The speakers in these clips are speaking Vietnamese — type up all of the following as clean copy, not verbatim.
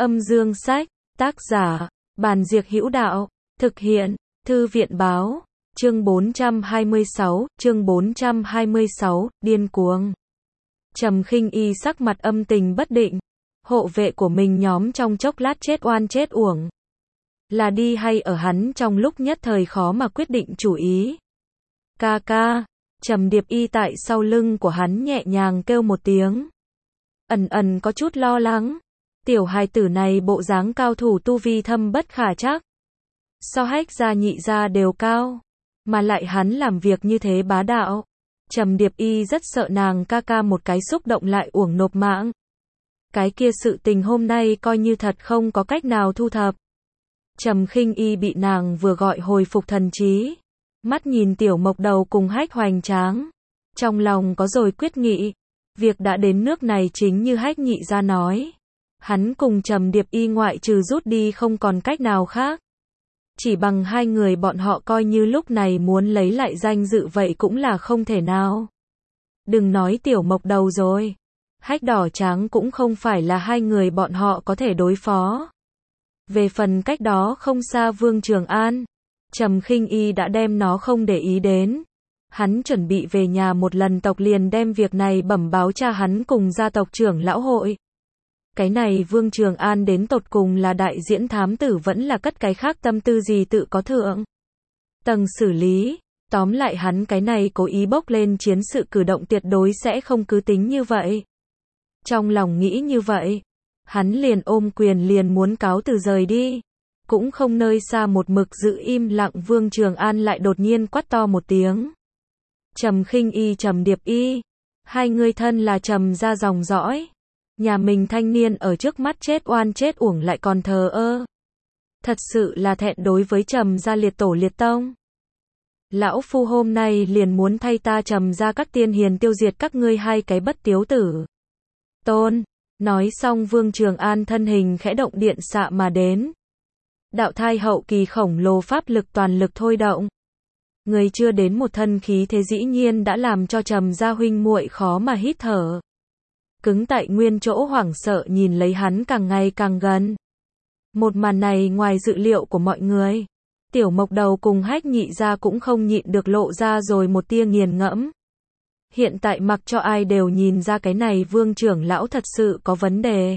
Âm dương sách, tác giả, Bàn Diệc Hữu Đạo, thực hiện, Thư viện báo, chương 426, điên cuồng. Trầm Khinh Y sắc mặt âm tình bất định, hộ vệ của mình nhóm trong chốc lát chết oan chết uổng. Là đi hay ở hắn trong lúc nhất thời khó mà quyết định chủ ý. Ca ca, Trầm Điệp Y tại sau lưng của hắn nhẹ nhàng kêu một tiếng. Ẩn ẩn có chút lo lắng. Tiểu hài tử này bộ dáng cao thủ tu vi thâm bất khả trắc. So Hách gia Nhị gia đều cao. Mà lại hắn làm việc như thế bá đạo. Trầm Điệp Y rất sợ nàng ca ca một cái xúc động lại uổng nộp mạng. Cái kia sự tình hôm nay coi như thật không có cách nào thu thập. Trầm Khinh Y bị nàng vừa gọi hồi phục thần trí. Mắt nhìn Tiểu Mộc Đầu cùng Hách hoành tráng. Trong lòng có rồi quyết nghị. Việc đã đến nước này chính như Hách Nhị gia nói. Hắn cùng Trầm Điệp Y ngoại trừ rút đi không còn cách nào khác. Chỉ bằng hai người bọn họ coi như lúc này muốn lấy lại danh dự vậy cũng là không thể nào. Đừng nói Tiểu Mộc Đầu rồi. Hách Đỏ Tráng cũng không phải là hai người bọn họ có thể đối phó. Về phần cách đó không xa Vương Trường An, Trầm Khinh Y đã đem nó không để ý đến. Hắn chuẩn bị về nhà một lần tộc liền đem việc này bẩm báo cha hắn cùng gia tộc trưởng lão hội. Cái này Vương Trường An đến tột cùng là đại diễn thám tử vẫn là cất cái khác tâm tư gì tự có thượng. Tầng xử lý, tóm lại hắn cái này cố ý bốc lên chiến sự cử động tuyệt đối sẽ không cứ tính như vậy. Trong lòng nghĩ như vậy, hắn liền ôm quyền liền muốn cáo từ rời đi. Cũng không nơi xa một mực giữ im lặng Vương Trường An lại đột nhiên quát to một tiếng. Trầm Khinh Y, Trầm Điệp Y, hai người thân là Trầm gia dòng dõi. Nhà mình thanh niên ở trước mắt chết oan chết uổng lại còn thờ ơ. Thật sự là thẹn đối với Trầm gia liệt tổ liệt tông. Lão phu hôm nay liền muốn thay ta Trầm gia các tiên hiền tiêu diệt các ngươi hai cái bất tiếu tử. Tôn, nói xong Vương Trường An thân hình khẽ động điện xạ mà đến. Đạo thai hậu kỳ khổng lồ pháp lực toàn lực thôi động. Người chưa đến một thân khí thế dĩ nhiên đã làm cho Trầm gia huynh muội khó mà hít thở. Cứng tại nguyên chỗ hoảng sợ nhìn lấy hắn càng ngày càng gần. Một màn này ngoài dự liệu của mọi người. Tiểu Mộc Đầu cùng Hách Nhị gia cũng không nhịn được lộ ra rồi một tia nghiền ngẫm. Hiện tại mặc cho ai đều nhìn ra cái này Vương trưởng lão thật sự có vấn đề.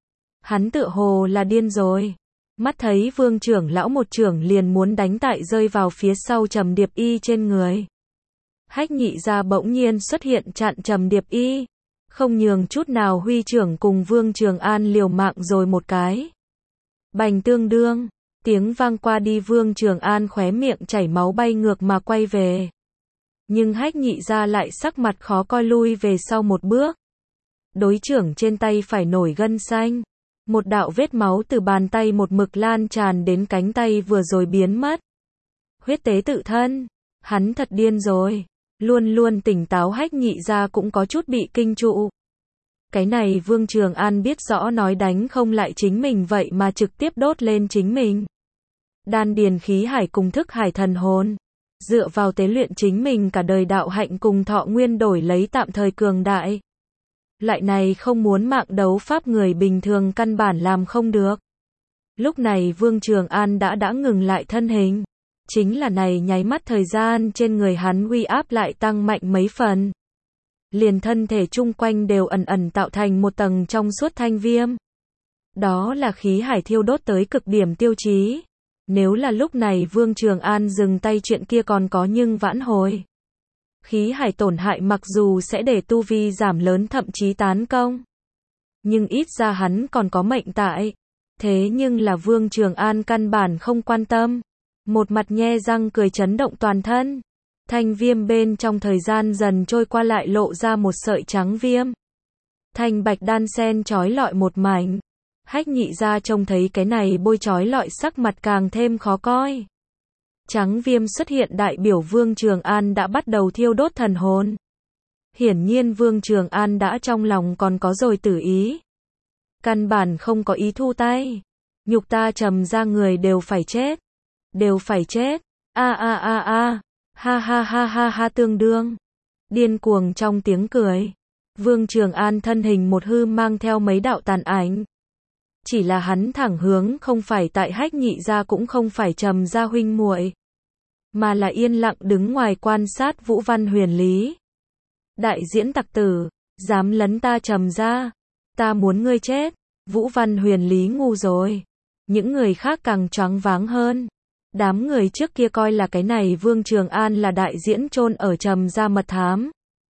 Hắn tựa hồ là điên rồi. Mắt thấy Vương trưởng lão một trưởng liền muốn đánh tại rơi vào phía sau Trầm Điệp Y trên người. Hách Nhị gia bỗng nhiên xuất hiện chặn Trầm Điệp Y. Không nhường chút nào huy trưởng cùng Vương Trường An liều mạng rồi một cái. Bành tương đương, tiếng vang qua đi Vương Trường An khóe miệng chảy máu bay ngược mà quay về. Nhưng Hách Nhị gia lại sắc mặt khó coi lui về sau một bước. Đối trưởng trên tay phải nổi gân xanh. Một đạo vết máu từ bàn tay một mực lan tràn đến cánh tay vừa rồi biến mất. Huyết tế tự thân, hắn thật điên rồi. Luôn luôn tỉnh táo Hách Nhị gia cũng có chút bị kinh trụ. Cái này Vương Trường An biết rõ nói đánh không lại chính mình vậy mà trực tiếp đốt lên chính mình. Đan điền khí hải cùng thức hải thần hồn. Dựa vào tế luyện chính mình cả đời đạo hạnh cùng thọ nguyên đổi lấy tạm thời cường đại. Loại này không muốn mạng đấu pháp người bình thường căn bản làm không được. Lúc này Vương Trường An đã ngừng lại thân hình. Chính là này nháy mắt thời gian trên người hắn uy áp lại tăng mạnh mấy phần. Liền thân thể chung quanh đều ẩn ẩn tạo thành một tầng trong suốt thanh viêm. Đó là khí hải thiêu đốt tới cực điểm tiêu chí. Nếu là lúc này Vương Trường An dừng tay chuyện kia còn có nhưng vãn hồi. Khí hải tổn hại mặc dù sẽ để tu vi giảm lớn thậm chí tán công. Nhưng ít ra hắn còn có mệnh tại. Thế nhưng là Vương Trường An căn bản không quan tâm. Một mặt nhe răng cười chấn động toàn thân. Thanh viêm bên trong thời gian dần trôi qua lại lộ ra một sợi trắng viêm. Thanh bạch đan sen chói lọi một mảnh. Hách Nhị gia trông thấy cái này bôi chói lọi sắc mặt càng thêm khó coi. Trắng viêm xuất hiện đại biểu Vương Trường An đã bắt đầu thiêu đốt thần hồn. Hiển nhiên Vương Trường An đã trong lòng còn có rồi tử ý. Căn bản không có ý thu tay. Nhục ta Trầm gia người đều phải chết. Đều phải chết. Ha ha tương đương. Điên cuồng trong tiếng cười. Vương Trường An thân hình một hư mang theo mấy đạo tàn ảnh. Chỉ là hắn thẳng hướng không phải tại Hách Nhị gia cũng không phải Trầm gia huynh muội, mà là yên lặng đứng ngoài quan sát Vũ Văn Huyền Lý. Đại diễn tặc tử, dám lấn ta Trầm gia, ta muốn ngươi chết. Vũ Văn Huyền Lý ngu rồi. Những người khác càng choáng váng hơn. Đám người trước kia coi là cái này Vương Trường An là đại diễn chôn ở Trầm gia mật thám.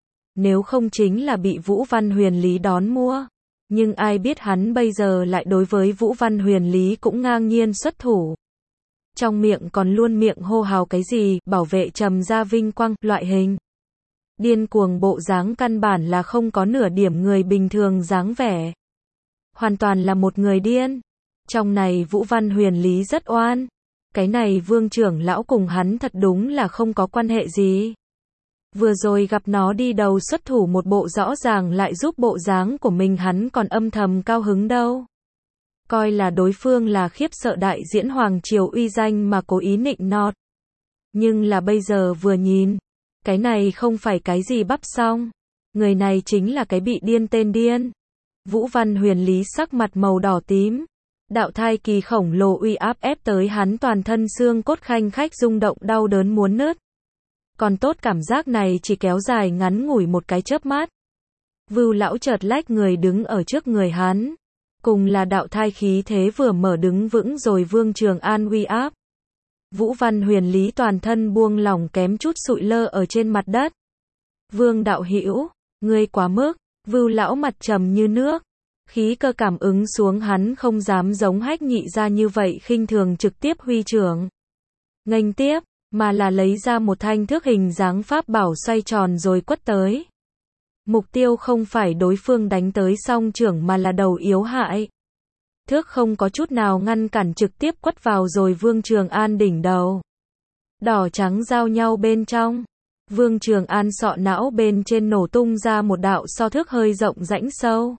Nếu không chính là bị Vũ Văn Huyền Lý đón mua. Nhưng ai biết hắn bây giờ lại đối với Vũ Văn Huyền Lý cũng ngang nhiên xuất thủ. Trong miệng còn luôn miệng hô hào cái gì, bảo vệ Trầm gia vinh quang, loại hình. Điên cuồng bộ dáng căn bản là không có nửa điểm người bình thường dáng vẻ. Hoàn toàn là một người điên. Trong này Vũ Văn Huyền Lý rất oan. Cái này Vương trưởng lão cùng hắn thật đúng là không có quan hệ gì. Vừa rồi gặp nó đi đầu xuất thủ một bộ rõ ràng lại giúp bộ dáng của mình hắn còn âm thầm cao hứng đâu. Coi là đối phương là khiếp sợ đại diễn hoàng triều uy danh mà cố ý nịnh nọt. Nhưng là bây giờ vừa nhìn, cái này không phải cái gì bắp xong. Người này chính là cái bị điên tên điên. Vũ Văn Huyền Lý sắc mặt màu đỏ tím. Đạo thai kỳ khổng lồ uy áp ép tới hắn toàn thân xương cốt khanh khách rung động đau đớn muốn nứt. Còn tốt cảm giác này chỉ kéo dài ngắn ngủi một cái chớp mắt. Vưu lão chợt lách người đứng ở trước người hắn. Cùng là đạo thai khí thế vừa mở đứng vững rồi Vương Trường An uy áp. Vũ Văn Huyền Lý toàn thân buông lỏng kém chút sụi lơ ở trên mặt đất. Vương đạo hữu, ngươi quá mức. Vưu lão mặt trầm như nước. Khí cơ cảm ứng xuống hắn không dám giống Hách Nhị gia như vậy khinh thường trực tiếp huy trưởng. Nghênh tiếp, mà là lấy ra một thanh thước hình dáng pháp bảo xoay tròn rồi quất tới. Mục tiêu không phải đối phương đánh tới song trưởng mà là đầu yếu hại. Thước không có chút nào ngăn cản trực tiếp quất vào rồi Vương Trường An đỉnh đầu. Đỏ trắng giao nhau bên trong. Vương Trường An sọ não bên trên nổ tung ra một đạo so thước hơi rộng rãnh sâu.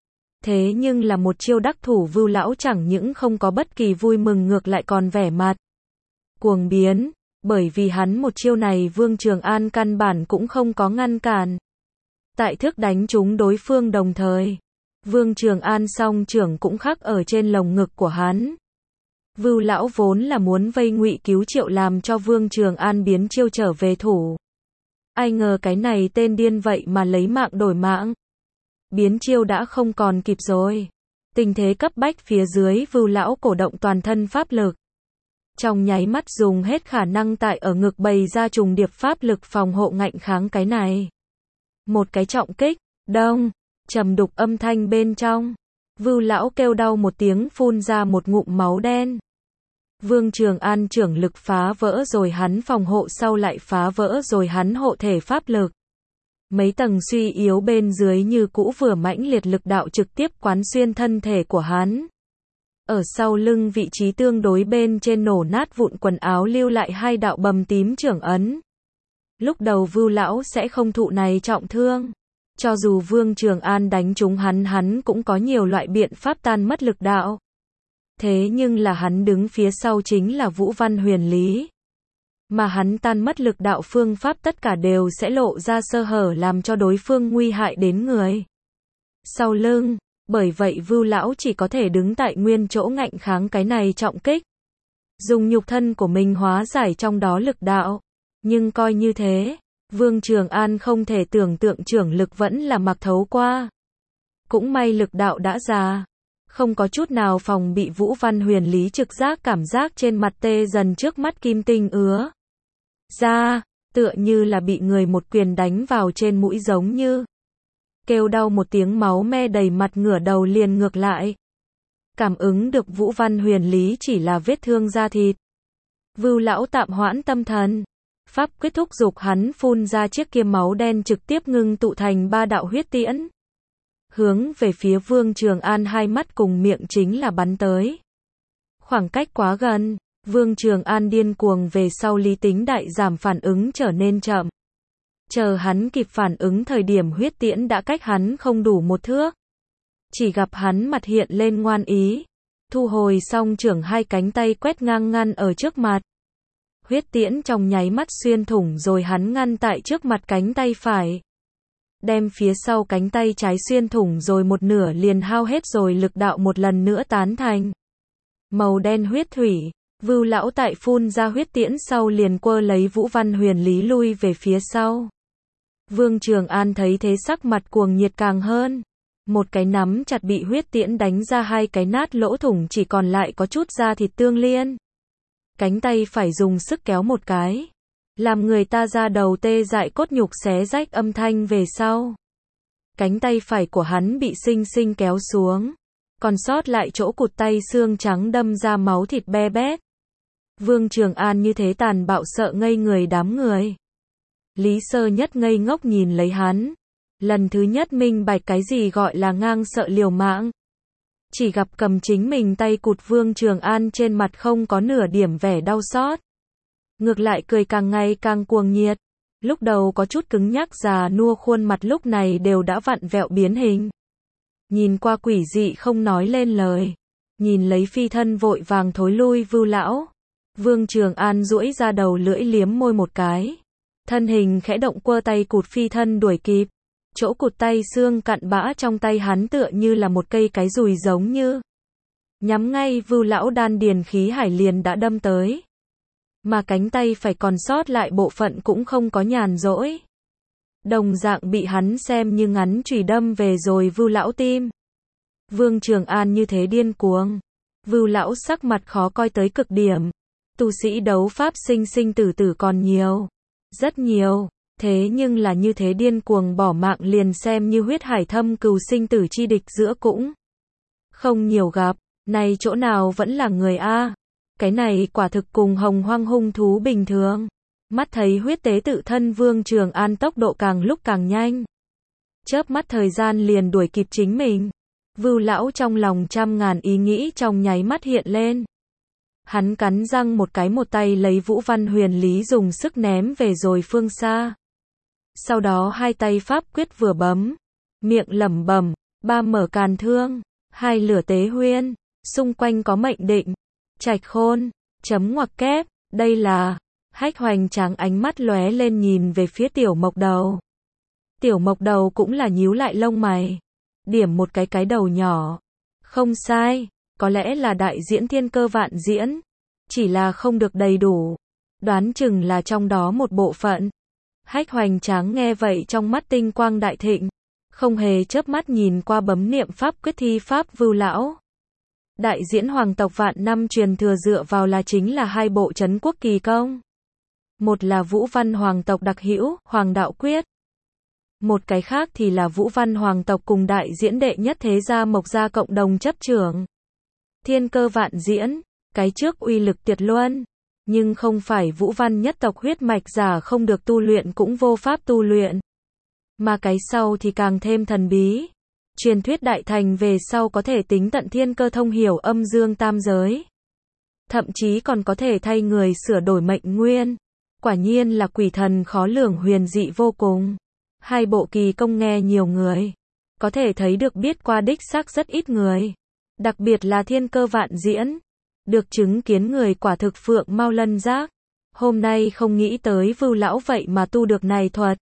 Thế nhưng là một chiêu đắc thủ Vưu lão chẳng những không có bất kỳ vui mừng ngược lại còn vẻ mặt cuồng biến, bởi vì hắn một chiêu này Vương Trường An căn bản cũng không có ngăn cản. Tại thước đánh trúng đối phương đồng thời, Vương Trường An song trưởng cũng khắc ở trên lồng ngực của hắn. Vưu lão vốn là muốn vây Ngụy Cứu Triệu làm cho Vương Trường An biến chiêu trở về thủ. Ai ngờ cái này tên điên vậy mà lấy mạng đổi mạng. Biến chiêu đã không còn kịp rồi. Tình thế cấp bách phía dưới Vưu lão cổ động toàn thân pháp lực. Trong nháy mắt dùng hết khả năng tại ở ngực bày ra trùng điệp pháp lực phòng hộ ngạnh kháng cái này. Một cái trọng kích, đông, trầm đục âm thanh bên trong. Vưu lão kêu đau một tiếng phun ra một ngụm máu đen. Vương Trường An trưởng lực phá vỡ rồi hắn phòng hộ sau lại phá vỡ rồi hắn hộ thể pháp lực. Mấy tầng suy yếu bên dưới như cũ vừa mãnh liệt lực đạo trực tiếp quán xuyên thân thể của hắn. Ở sau lưng vị trí tương đối bên trên nổ nát vụn quần áo lưu lại hai đạo bầm tím trưởng ấn. Lúc đầu Vưu lão sẽ không thụ này trọng thương. Cho dù Vương Trường An đánh trúng hắn cũng có nhiều loại biện pháp tan mất lực đạo. Thế nhưng là hắn đứng phía sau chính là Vũ Văn Huyền Lý. Mà hắn tan mất lực đạo phương pháp tất cả đều sẽ lộ ra sơ hở làm cho đối phương nguy hại đến người. Sau lưng, bởi vậy Vưu lão chỉ có thể đứng tại nguyên chỗ ngạnh kháng cái này trọng kích. Dùng nhục thân của mình hóa giải trong đó lực đạo. Nhưng coi như thế, Vương Trường An không thể tưởng tượng trưởng lực vẫn là mặc thấu qua. Cũng may lực đạo đã già. Không có chút nào phòng bị Vũ Văn Huyền Lý trực giác cảm giác trên mặt tê dần trước mắt kim tinh ứa ra, tựa như là bị người một quyền đánh vào trên mũi giống như. Kêu đau một tiếng máu me đầy mặt ngửa đầu liền ngược lại. Cảm ứng được Vũ Văn Huyền Lý chỉ là vết thương da thịt. Vưu lão tạm hoãn tâm thần. Pháp quyết thúc giục hắn phun ra chiếc kia máu đen trực tiếp ngưng tụ thành 3 đạo huyết tiễn. Hướng về phía Vương Trường An hai mắt cùng miệng chính là bắn tới. Khoảng cách quá gần, Vương Trường An điên cuồng về sau lý tính đại giảm phản ứng trở nên chậm. Chờ hắn kịp phản ứng thời điểm huyết tiễn đã cách hắn không đủ một thước. Chỉ gặp hắn mặt hiện lên ngoan ý. Thu hồi xong trưởng hai cánh tay quét ngang ngăn ở trước mặt. Huyết tiễn trong nháy mắt xuyên thủng rồi hắn ngăn tại trước mặt cánh tay phải. đem phía sau cánh tay trái xuyên thủng rồi một nửa liền hao hết rồi lực đạo một lần nữa tán thành màu đen huyết thủy. Vưu lão tại phun ra huyết tiễn sau liền quơ lấy Vũ Văn Huyền Lý lui về phía sau. Vương Trường An thấy thế sắc mặt cuồng nhiệt càng hơn. Một cái nắm chặt bị huyết tiễn đánh ra hai cái nát lỗ thủng chỉ còn lại có chút da thịt tương liên. Cánh tay phải dùng sức kéo một cái. Làm người ta ra đầu tê dại cốt nhục xé rách âm thanh về sau. Cánh tay phải của hắn bị xinh xinh kéo xuống. Còn sót lại chỗ cụt tay xương trắng đâm ra máu thịt be bét. Vương Trường An như thế tàn bạo sợ ngây người đám người. Lý Sơ Nhất ngây ngốc nhìn lấy hắn. Lần thứ nhất minh bạch cái gì gọi là ngang sợ liều mạng. Chỉ gặp cầm chính mình tay cụt Vương Trường An trên mặt không có nửa điểm vẻ đau xót. Ngược lại cười càng ngày càng cuồng nhiệt. Lúc đầu có chút cứng nhắc già nua khuôn mặt lúc này đều đã vặn vẹo biến hình. Nhìn qua quỷ dị không nói lên lời. Nhìn lấy phi thân vội vàng thối lui Vưu lão. Vương Trường An duỗi ra đầu lưỡi liếm môi một cái. Thân hình khẽ động quơ tay cụt phi thân đuổi kịp. Chỗ cụt tay xương cặn bã trong tay hắn tựa như là một cây cái dùi giống như. Nhắm ngay Vưu lão đan điền khí hải liền đã đâm tới. Mà cánh tay phải còn sót lại bộ phận cũng không có nhàn rỗi. Đồng dạng bị hắn xem như ngắn chùy đâm về rồi Vưu lão tim. Vương Trường An như thế điên cuồng. Vưu lão sắc mặt khó coi tới cực điểm. Tu sĩ đấu pháp sinh sinh tử tử còn nhiều. Rất nhiều. Thế nhưng là như thế điên cuồng bỏ mạng liền xem như huyết hải thâm cừu sinh tử chi địch giữa cũng không nhiều gặp. Này chỗ nào vẫn là người a. Cái này quả thực cùng hồng hoang hung thú bình thường. Mắt thấy huyết tế tự thân Vương Trường An tốc độ càng lúc càng nhanh. Chớp mắt thời gian liền đuổi kịp chính mình. Vưu lão trong lòng trăm ngàn ý nghĩ trong nháy mắt hiện lên. Hắn cắn răng một cái một tay lấy Vũ Văn Huyền Lý dùng sức ném về rồi phương xa. Sau đó hai tay pháp quyết vừa bấm. Miệng lẩm bẩm, ba mở càn thương, hai lửa tế huyên, xung quanh có mệnh định. Trạch khôn, chấm ngoặc kép, đây là. Hách Hoành Tráng ánh mắt lóe lên nhìn về phía Tiểu Mộc Đầu. Tiểu Mộc Đầu cũng là nhíu lại lông mày. Điểm một cái đầu nhỏ. Không sai, có lẽ là đại diễn thiên cơ vạn diễn. Chỉ là không được đầy đủ. Đoán chừng là trong đó một bộ phận. Hách Hoành Tráng nghe vậy trong mắt tinh quang đại thịnh. Không hề chớp mắt nhìn qua bấm niệm pháp quyết thi pháp Vưu lão. Đại diễn hoàng tộc vạn năm truyền thừa dựa vào là chính là hai bộ trấn quốc kỳ công. Một là Vũ Văn hoàng tộc đặc hữu, Hoàng đạo quyết. Một cái khác thì là Vũ Văn hoàng tộc cùng đại diễn đệ nhất thế gia Mộc gia cộng đồng chấp trưởng. Thiên cơ vạn diễn, cái trước uy lực tuyệt luân, nhưng không phải Vũ Văn nhất tộc huyết mạch giả không được tu luyện cũng vô pháp tu luyện. Mà cái sau thì càng thêm thần bí. Truyền thuyết đại thành về sau có thể tính tận thiên cơ thông hiểu âm dương tam giới. Thậm chí còn có thể thay người sửa đổi mệnh nguyên. Quả nhiên là quỷ thần khó lường huyền dị vô cùng. Hai bộ kỳ công nghe nhiều người. Có thể thấy được biết qua đích xác rất ít người. Đặc biệt là thiên cơ vạn diễn. Được chứng kiến người quả thực phượng mau lân giác. Hôm nay không nghĩ tới Vưu lão vậy mà tu được này thuật.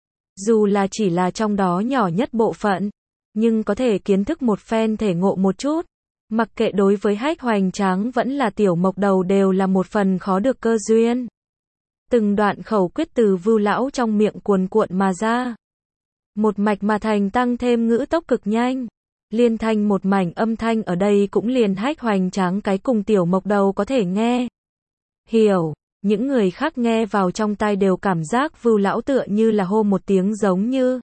Dù là chỉ là trong đó nhỏ nhất bộ phận. Nhưng có thể kiến thức một phen thể ngộ một chút. Mặc kệ đối với Hách Hoành Tráng vẫn là Tiểu Mộc Đầu đều là một phần khó được cơ duyên. Từng đoạn khẩu quyết từ Vưu lão trong miệng cuồn cuộn mà ra. Một mạch mà thành tăng thêm ngữ tốc cực nhanh. Liên thanh một mảnh âm thanh ở đây cũng liền Hách Hoành Tráng cái cùng Tiểu Mộc Đầu có thể nghe. Hiểu, những người khác nghe vào trong tai đều cảm giác Vưu lão tựa như là hô một tiếng giống như.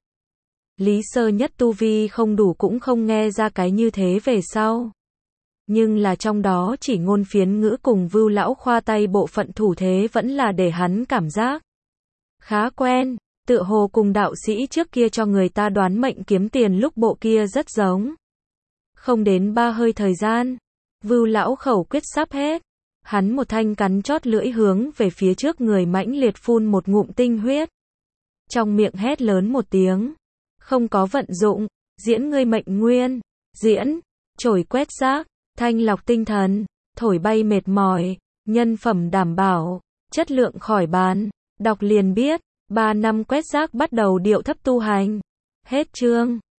Lý Sơ Nhất tu vi không đủ cũng không nghe ra cái như thế về sau. Nhưng là trong đó chỉ ngôn phiến ngữ cùng Vưu lão khoa tay bộ phận thủ thế vẫn là để hắn cảm giác khá quen, tựa hồ cùng đạo sĩ trước kia cho người ta đoán mệnh kiếm tiền lúc bộ kia rất giống. Không đến 3 hơi thời gian, Vưu lão khẩu quyết sắp hết, hắn một thanh cắn chót lưỡi hướng về phía trước người mãnh liệt phun một ngụm tinh huyết. Trong miệng hét lớn một tiếng, không có vận dụng, diễn ngươi mệnh nguyên, diễn, chổi quét rác, thanh lọc tinh thần, thổi bay mệt mỏi, nhân phẩm đảm bảo, chất lượng khỏi bàn, đọc liền biết, 3 năm quét rác bắt đầu điệu thấp tu hành. Hết chương.